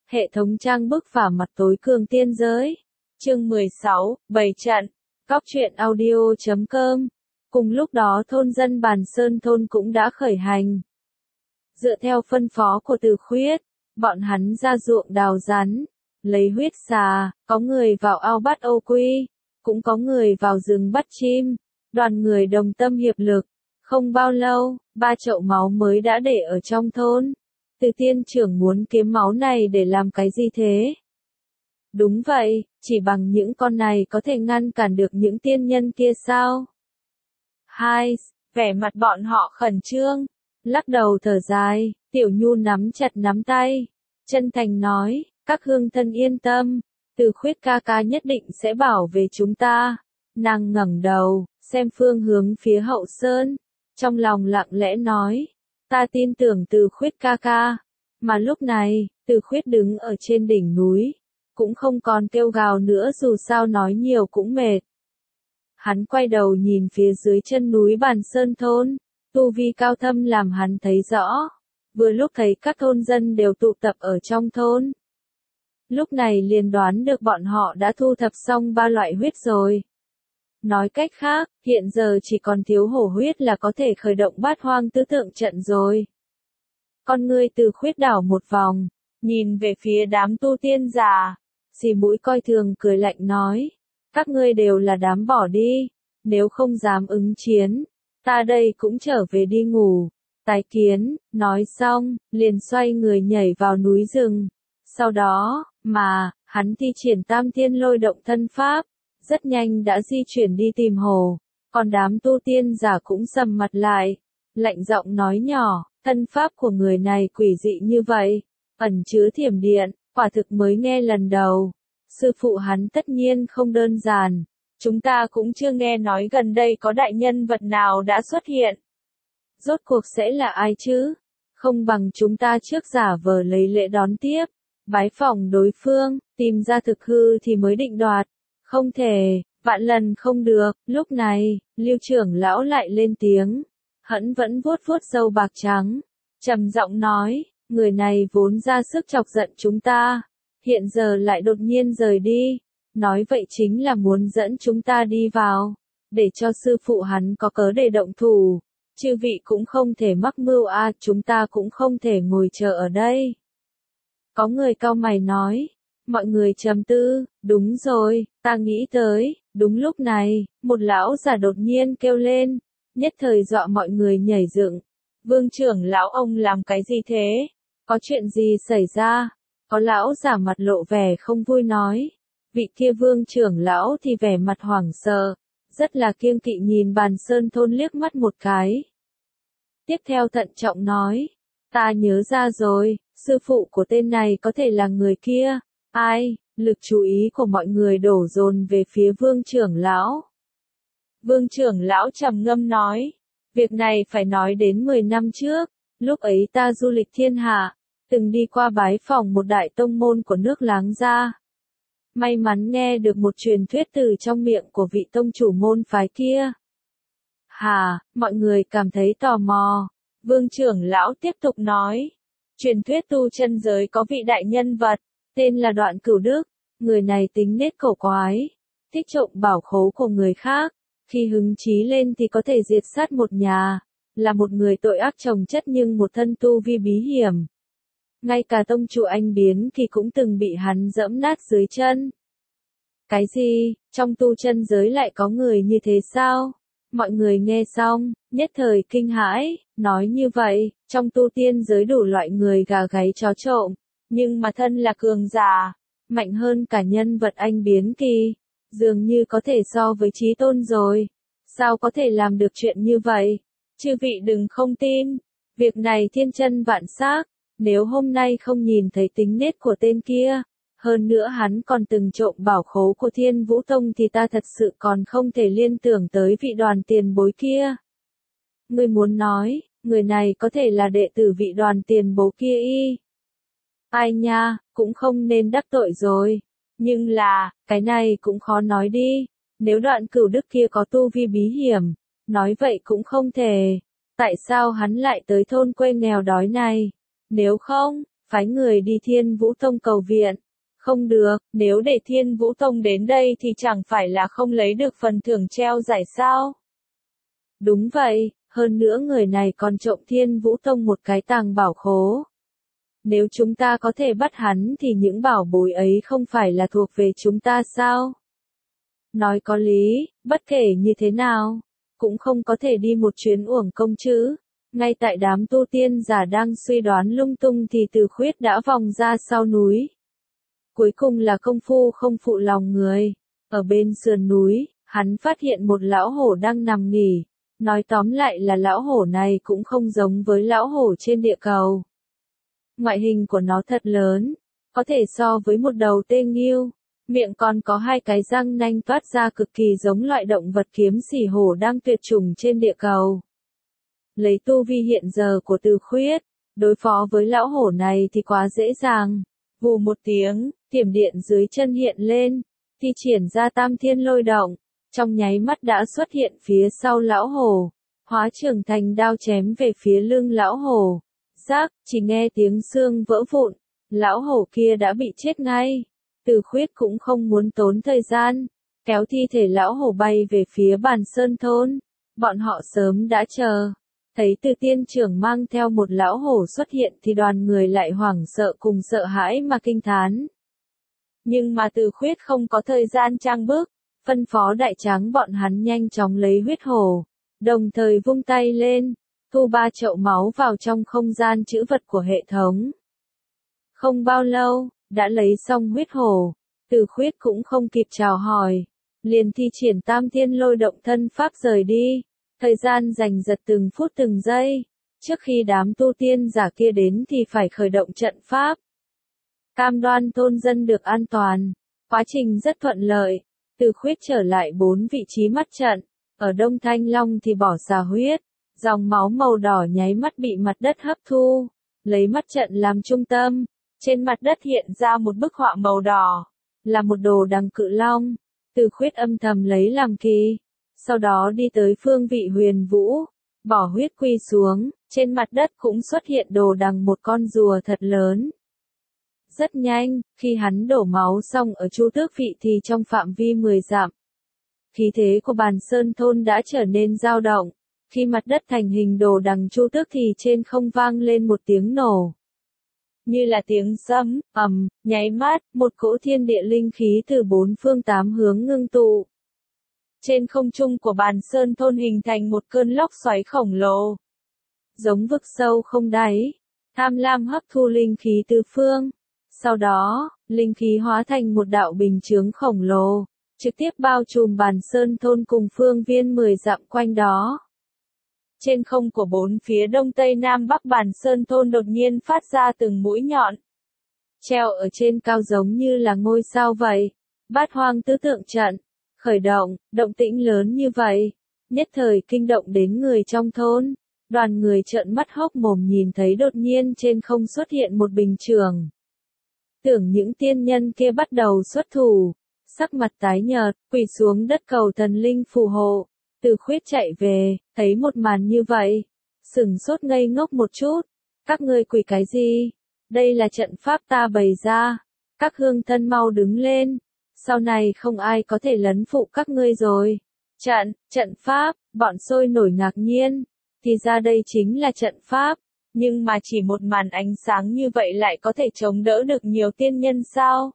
Hệ thống trang bức phả mặt tối cường tiên giới. Chương 16, Bày trận. Cóc truyện audio.com. Cùng lúc đó thôn dân Bàn Sơn thôn cũng đã khởi hành. Dựa theo phân phó của Từ Khuyết, bọn hắn ra ruộng đào rắn, lấy huyết xà, có người vào ao bắt âu quy, cũng có người vào rừng bắt chim, đoàn người đồng tâm hiệp lực. Không bao lâu, 3 chậu máu mới đã để ở trong thôn. Từ tiên trưởng muốn kiếm máu này để làm cái gì thế? Đúng vậy, chỉ bằng những con này có thể ngăn cản được những tiên nhân kia sao? Hai, vẻ mặt bọn họ khẩn trương, lắc đầu thở dài, Tiểu Nhu nắm chặt nắm tay, chân thành nói, các hương thân yên tâm, Từ Khuyết ca ca nhất định sẽ bảo vệ chúng ta. Nàng ngẩng đầu, xem phương hướng phía hậu sơn, trong lòng lặng lẽ nói, ta tin tưởng Từ Khuyết ca ca. Mà lúc này, Từ Khuyết đứng ở trên đỉnh núi, cũng không còn kêu gào nữa dù sao nói nhiều cũng mệt. Hắn quay đầu nhìn phía dưới chân núi Bàn Sơn thôn, tu vi cao thâm làm hắn thấy rõ. Vừa lúc thấy các thôn dân đều tụ tập ở trong thôn. Lúc này liền đoán được bọn họ đã thu thập xong 3 loại huyết rồi. Nói cách khác, hiện giờ chỉ còn thiếu hổ huyết là có thể khởi động Bát Hoang tứ tượng trận rồi. Con ngươi Từ Khuyết đảo một vòng, nhìn về phía đám tu tiên già, xì mũi coi thường cười lạnh nói, các ngươi đều là đám bỏ đi, nếu không dám ứng chiến, ta đây cũng trở về đi ngủ, tái kiến. Nói xong, liền xoay người nhảy vào núi rừng. Sau đó, hắn thi triển Tam Thiên Lôi Động thân pháp, rất nhanh đã di chuyển đi tìm hồ, còn đám tu tiên giả cũng sầm mặt lại, lạnh giọng nói nhỏ, thân pháp của người này quỷ dị như vậy, ẩn chứa thiểm điện, quả thực mới nghe lần đầu. Sư phụ hắn tất nhiên không đơn giản, chúng ta cũng chưa nghe nói gần đây có đại nhân vật nào đã xuất hiện. Rốt cuộc sẽ là ai chứ? Không bằng chúng ta trước giả vờ lấy lễ đón tiếp, bái phỏng đối phương, tìm ra thực hư thì mới định đoạt. Không thể, vạn lần không được. Lúc này, Lưu trưởng lão lại lên tiếng, hẫn vẫn vuốt vuốt râu bạc trắng, trầm giọng nói, người này vốn ra sức chọc giận chúng ta, hiện giờ lại đột nhiên rời đi, nói vậy chính là muốn dẫn chúng ta đi vào, để cho sư phụ hắn có cớ để động thủ. Chư vị cũng không thể mắc mưu chúng ta cũng không thể ngồi chờ ở đây. Có người cau mày nói, mọi người trầm tư, đúng rồi, ta nghĩ tới. Đúng lúc này, một lão già đột nhiên kêu lên, nhất thời dọa mọi người nhảy dựng. Vương trưởng lão ông làm cái gì thế? Có chuyện gì xảy ra? Có lão già mặt lộ vẻ không vui nói. Vị kia vương trưởng lão thì vẻ mặt hoảng sợ, rất là kiêng kỵ nhìn Bàn Sơn thôn liếc mắt một cái. Tiếp theo thận trọng nói, ta nhớ ra rồi, sư phụ của tên này có thể là người kia. Ai? Lực chú ý của mọi người đổ dồn về phía vương trưởng lão. Vương trưởng lão trầm ngâm nói, việc này phải nói đến 10 năm trước, lúc ấy ta du lịch thiên hạ, từng đi qua bái phỏng một đại tông môn của nước láng gia. May mắn nghe được một truyền thuyết từ trong miệng của vị tông chủ môn phái kia. Mọi người cảm thấy tò mò. Vương trưởng lão tiếp tục nói, truyền thuyết tu chân giới có vị đại nhân vật, tên là Đoạn Cửu Đức, người này tính nết cổ quái, thích trộm bảo khố của người khác, khi hứng chí lên thì có thể diệt sát một nhà, là một người tội ác chồng chất nhưng một thân tu vi bí hiểm. Ngay cả tông chủ Anh Biến Kỳ cũng từng bị hắn dẫm nát dưới chân. Cái gì, trong tu chân giới lại có người như thế sao? Mọi người nghe xong, nhất thời kinh hãi, nói như vậy, trong tu tiên giới đủ loại người gà gáy chó trộm, nhưng mà thân là cường giả, mạnh hơn cả nhân vật Anh Biến Kỳ, dường như có thể so với Chí Tôn rồi. Sao có thể làm được chuyện như vậy? Chư vị đừng không tin, việc này thiên chân vạn xác, nếu hôm nay không nhìn thấy tính nết của tên kia, hơn nữa hắn còn từng trộm bảo khố của Thiên Vũ Tông thì ta thật sự còn không thể liên tưởng tới vị Đoàn tiền bối kia. Ngươi muốn nói, người này có thể là đệ tử vị Đoàn tiền bối kia y? Ai nha, cũng không nên đắc tội rồi. Nhưng là, cái này cũng khó nói đi. Nếu Đoạn Cửu Đức kia có tu vi bí hiểm, nói vậy cũng không thể. Tại sao hắn lại tới thôn quê nghèo đói này? Nếu không, phái người đi Thiên Vũ Tông cầu viện. Không được, nếu để Thiên Vũ Tông đến đây thì chẳng phải là không lấy được phần thưởng treo giải sao? Đúng vậy, hơn nữa người này còn trộm Thiên Vũ Tông một cái tàng bảo khố. Nếu chúng ta có thể bắt hắn thì những bảo bối ấy không phải là thuộc về chúng ta sao? Nói có lý, bất kể như thế nào, cũng không có thể đi một chuyến uổng công chứ. Ngay tại đám tu tiên giả đang suy đoán lung tung thì Từ Khuyết đã vòng ra sau núi. Cuối cùng là công phu không phụ lòng người. Ở bên sườn núi, hắn phát hiện một lão hổ đang nằm nghỉ. Nói tóm lại là lão hổ này cũng không giống với lão hổ trên địa cầu. Ngoại hình của nó thật lớn, có thể so với một đầu tê nghiêu. Miệng còn có hai cái răng nanh toát ra cực kỳ giống loại động vật kiếm xỉ hổ đang tuyệt chủng trên địa cầu. Lấy tu vi hiện giờ của Từ Khuyết, đối phó với lão hổ này thì quá dễ dàng. Vù một tiếng, thiểm điện dưới chân hiện lên, thi triển ra Tam Thiên Lôi Động, trong nháy mắt đã xuất hiện phía sau lão hổ, hóa trưởng thành đao chém về phía lưng lão hổ. Rác, chỉ nghe tiếng xương vỡ vụn, lão hổ kia đã bị chết ngay. Từ Khuyết cũng không muốn tốn thời gian, kéo thi thể lão hổ bay về phía Bàn Sơn thôn. Bọn họ sớm đã chờ. Thấy Từ tiên trưởng mang theo một lão hổ xuất hiện thì đoàn người lại hoảng sợ cùng sợ hãi mà kinh thán. Nhưng mà Từ Khuyết không có thời gian trang bước, phân phó đại tráng bọn hắn nhanh chóng lấy huyết hổ, đồng thời vung tay lên, thu 3 chậu máu vào trong không gian trữ vật của hệ thống. Không bao lâu, đã lấy xong huyết hổ, Từ Khuyết cũng không kịp chào hỏi, liền thi triển Tam Thiên Lôi Động thân pháp rời đi. Thời gian giành giật từng phút từng giây, trước khi đám tu tiên giả kia đến thì phải khởi động trận pháp. Cam đoan thôn dân được an toàn, quá trình rất thuận lợi. Từ Khuyết trở lại 4 vị trí mắt trận, ở Đông Thanh Long thì bỏ xà huyết, dòng máu màu đỏ nháy mắt bị mặt đất hấp thu, lấy mắt trận làm trung tâm, trên mặt đất hiện ra một bức họa màu đỏ, là một đồ đằng cự long. Từ Khuyết âm thầm lấy làm kỳ. Sau đó đi tới phương vị Huyền Vũ, bỏ huyết quy xuống, trên mặt đất cũng xuất hiện đồ đằng một con rùa thật lớn. Rất nhanh, khi hắn đổ máu xong ở Chu Tước vị thì trong phạm vi 10 dặm. Khí thế của Bàn Sơn thôn đã trở nên dao động, khi mặt đất thành hình đồ đằng Chu Tước thì trên không vang lên một tiếng nổ. Như là tiếng sấm, nháy mắt, một cỗ thiên địa linh khí từ 4 phương 8 hướng ngưng tụ. Trên không trung của Bàn Sơn thôn hình thành một cơn lốc xoáy khổng lồ. Giống vực sâu không đáy, tham lam hấp thu linh khí tứ phương. Sau đó, linh khí hóa thành một đạo bình chướng khổng lồ, trực tiếp bao trùm Bàn Sơn thôn cùng phương viên 10 dặm quanh đó. Trên không của 4 phía đông tây nam bắc Bàn Sơn thôn đột nhiên phát ra từng mũi nhọn. Treo ở trên cao giống như là ngôi sao vậy. Bát Hoang Tứ Tượng Trận khởi động, động tĩnh lớn như vậy, nhất thời kinh động đến người trong thôn. Đoàn người trợn mắt hốc mồm nhìn thấy đột nhiên trên không xuất hiện một bình chướng. Tưởng những tiên nhân kia bắt đầu xuất thủ, sắc mặt tái nhợt, quỳ xuống đất cầu thần linh phù hộ. Từ Khuyết chạy về, thấy một màn như vậy, sửng sốt ngây ngốc một chút. Các ngươi quỳ cái gì? Đây là trận pháp ta bày ra. Các hương thân mau đứng lên. Sau này không ai có thể lấn phụ các ngươi rồi. Trận pháp, bọn sôi nổi ngạc nhiên. Thì ra đây chính là trận pháp. Nhưng mà chỉ một màn ánh sáng như vậy lại có thể chống đỡ được nhiều tiên nhân sao?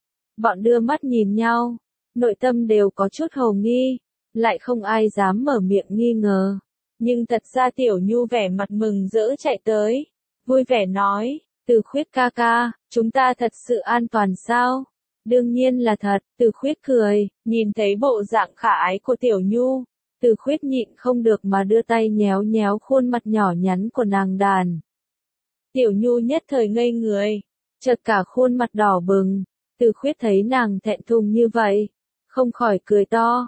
Bọn đưa mắt nhìn nhau, nội tâm đều có chút hồ nghi, lại không ai dám mở miệng nghi ngờ. Nhưng thật ra Tiểu Nhu vẻ mặt mừng rỡ chạy tới, vui vẻ nói, Từ Khuyết ca ca, chúng ta thật sự an toàn sao? Đương nhiên là thật, Từ Khuyết cười, nhìn thấy bộ dạng khả ái của Tiểu Nhu. Từ Khuyết nhịn không được mà đưa tay nhéo nhéo khuôn mặt nhỏ nhắn của nàng đàn. Tiểu Nhu nhất thời ngây người, chợt cả khuôn mặt đỏ bừng. Từ Khuyết thấy nàng thẹn thùng như vậy, không khỏi cười to,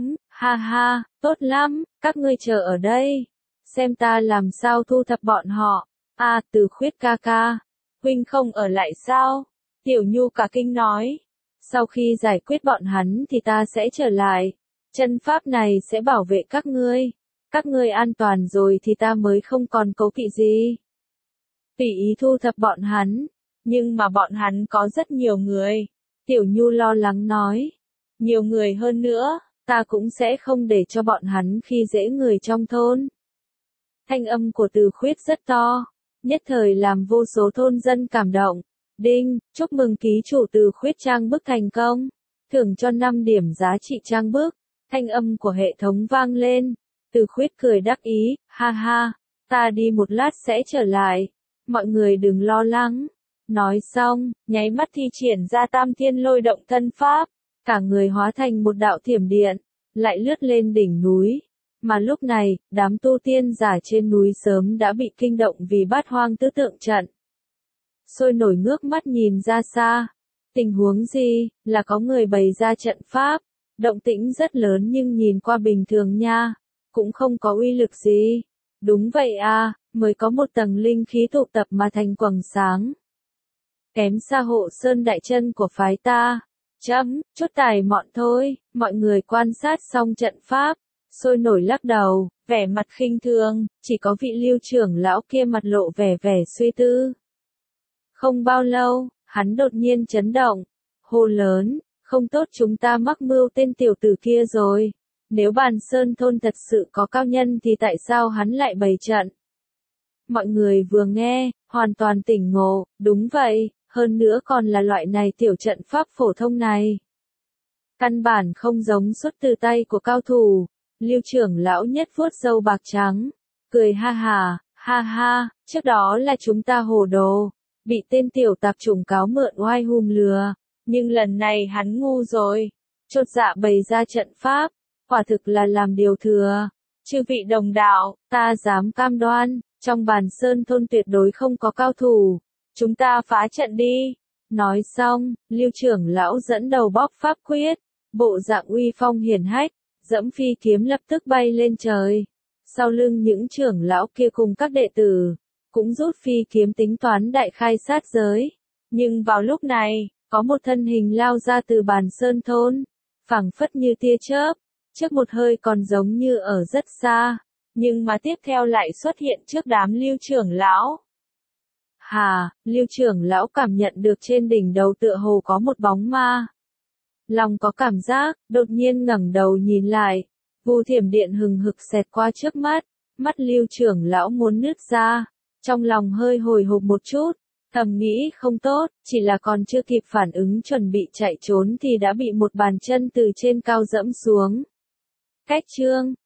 ha ha, tốt lắm, các ngươi chờ ở đây, xem ta làm sao thu thập bọn họ. Từ Khuyết ca ca, huynh không ở lại sao? Tiểu Nhu cả kinh nói, sau khi giải quyết bọn hắn thì ta sẽ trở lại. Chân pháp này sẽ bảo vệ các ngươi an toàn rồi thì ta mới không còn cố kỵ gì. Tùy ý thu thập bọn hắn, Nhưng mà bọn hắn có rất nhiều người. Tiểu Nhu lo lắng nói. Nhiều người hơn nữa, ta cũng sẽ không để cho bọn hắn khi dễ người trong thôn. Thanh âm của Từ Khuyết rất to, nhất thời làm vô số thôn dân cảm động. Đinh, chúc mừng ký chủ Từ Khuyết trang bức thành công. Thưởng cho 5 điểm giá trị trang bức. Thanh âm của hệ thống vang lên. Từ Khuyết cười đắc ý, ha ha, ta đi một lát sẽ trở lại. Mọi người đừng lo lắng. Nói xong, nháy mắt thi triển ra Tam Thiên Lôi Động thân pháp. Cả người hóa thành một đạo thiểm điện, lại lướt lên đỉnh núi. Mà lúc này, đám tu tiên giả trên núi sớm đã bị kinh động vì Bát Hoang Tứ Tượng Trận. Sôi nổi ngước mắt nhìn ra xa. Tình huống gì, là có người bày ra trận pháp. Động tĩnh rất lớn nhưng nhìn qua bình thường nha. Cũng không có uy lực gì. Đúng vậy à, mới có một tầng linh khí tụ tập mà thành quầng sáng. Kém xa Hộ Sơn Đại Chân của phái ta. Chút tài mọn thôi, mọi người quan sát xong trận pháp, sôi nổi lắc đầu, vẻ mặt khinh thường, chỉ có vị Lưu trưởng lão kia mặt lộ vẻ suy tư. Không bao lâu, hắn đột nhiên chấn động, hô lớn, không tốt, chúng ta mắc mưu tên tiểu tử kia rồi. Nếu Bàn Sơn thôn thật sự có cao nhân thì tại sao hắn lại bày trận? Mọi người vừa nghe, hoàn toàn tỉnh ngộ, đúng vậy. Hơn nữa còn là loại này tiểu trận pháp phổ thông này. Căn bản không giống xuất từ tay của cao thủ. Lưu trưởng lão nhất vuốt râu bạc trắng. Cười ha ha, trước đó là chúng ta hồ đồ. Bị tên tiểu tạp chủng cáo mượn oai hùm lừa. Nhưng lần này hắn ngu rồi. Chột dạ bày ra trận pháp. Quả thực là làm điều thừa. Chư vị đồng đạo, ta dám cam đoan. Trong Bàn Sơn thôn tuyệt đối không có cao thủ. Chúng ta phá trận đi. Nói xong, Lưu trưởng lão dẫn đầu bóp pháp quyết. Bộ dạng uy phong hiển hách, dẫm phi kiếm lập tức bay lên trời. Sau lưng những trưởng lão kia cùng các đệ tử, cũng rút phi kiếm tính toán đại khai sát giới. Nhưng vào lúc này, có một thân hình lao ra từ Bàn Sơn thôn. Phảng phất như tia chớp, trước một hơi còn giống như ở rất xa. Nhưng mà tiếp theo lại xuất hiện trước đám Lưu trưởng lão. Lưu trưởng lão cảm nhận được trên đỉnh đầu tựa hồ có một bóng ma. Lòng có cảm giác, đột nhiên ngẩng đầu nhìn lại. Vu thiểm điện hừng hực xẹt qua trước mắt. Mắt Lưu trưởng lão muốn nứt ra. Trong lòng hơi hồi hộp một chút. Thầm nghĩ không tốt, chỉ là còn chưa kịp phản ứng chuẩn bị chạy trốn thì đã bị một bàn chân từ trên cao dẫm xuống. Cách chương